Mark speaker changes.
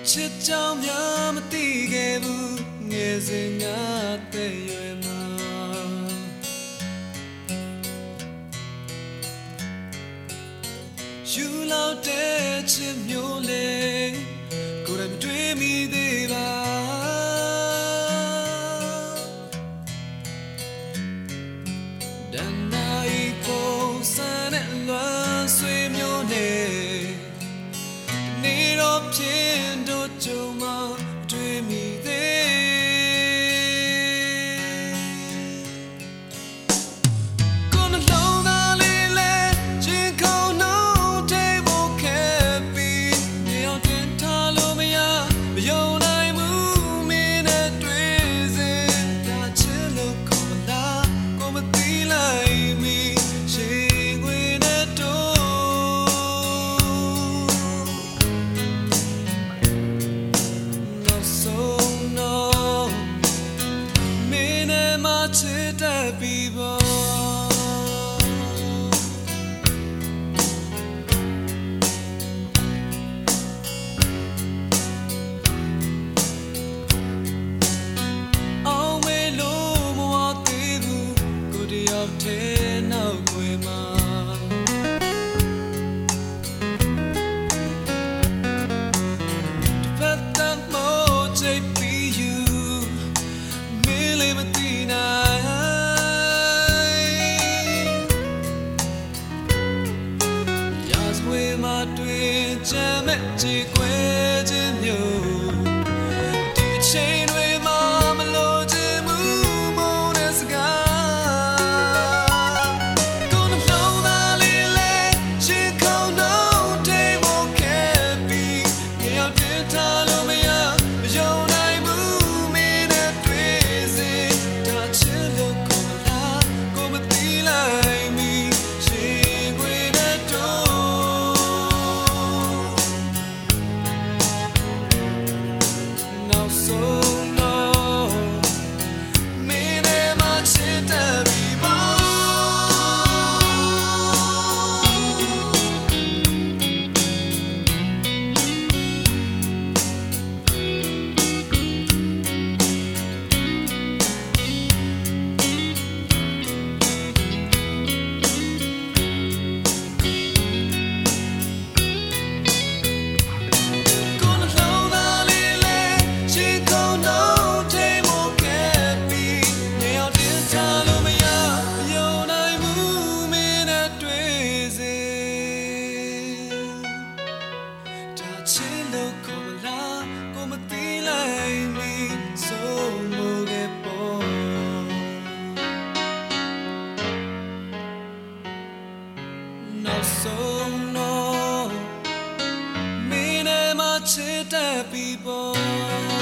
Speaker 1: ချစ်ကြောင်များမသိခဲ့ဘူးငယ်စဉ်ငါတဲ့ရွယ်မှာယူလောက်တဲ့ချစ်မျိုးလေကိုယ်တိုင်မတွေ့မိသေးပါဒဏ္ဍာရီပုံစံနဲ့လွမ်းဆွေမျိုးနဲ့နေတော့ဖြစ်တို့ကြုံမှတွေ့မိသေးကိုယ်နှလုံးသားလေးလဲချင်းခုန်နှုတ်ထိပ်ဖို့ခဲ့ပြီးနေအောင်တင်ထားလို့မယုံနိုင်ဘူးမင်းနဲ့တွေ့စဉ်ဒါချစ်လို့ခေါ်လားကိုမသိလိုက်မီရှင်ခွေနဲ့တို့ချစ်တဲ့ပြီးပါအောင်မေလို့မဝသေးဘူးကိုတယောက်ထဲနောက်ွယ်မှာတစ်ဖက်တမ်းမို့ချစ်ပြီးယူမင်းလေးမသိနိုင်တွေ့ချမ်းမဲ့ကြည်ခွဲခြင်းမျိုးဒီချိန်တွေမှာမလို့ခြင်းမူမုန်းတဲ့စကားကိုယ်နှလုံးသားလေးလဲချင်းခုန်နှုတ်ထိပ်ဖို့ခဲ့ပြီးငါရောက်တင်ထားလို့မယုံနိုင်ဘူးမင်းနဲ့တွေ့စဉ်ဒါချစ်လို့ခေါ်လားကိုမသိလိုက်မီရှင်ခွေနဲ့တို့So no, me ne ma chita vivo. So no, me ne ma chita people.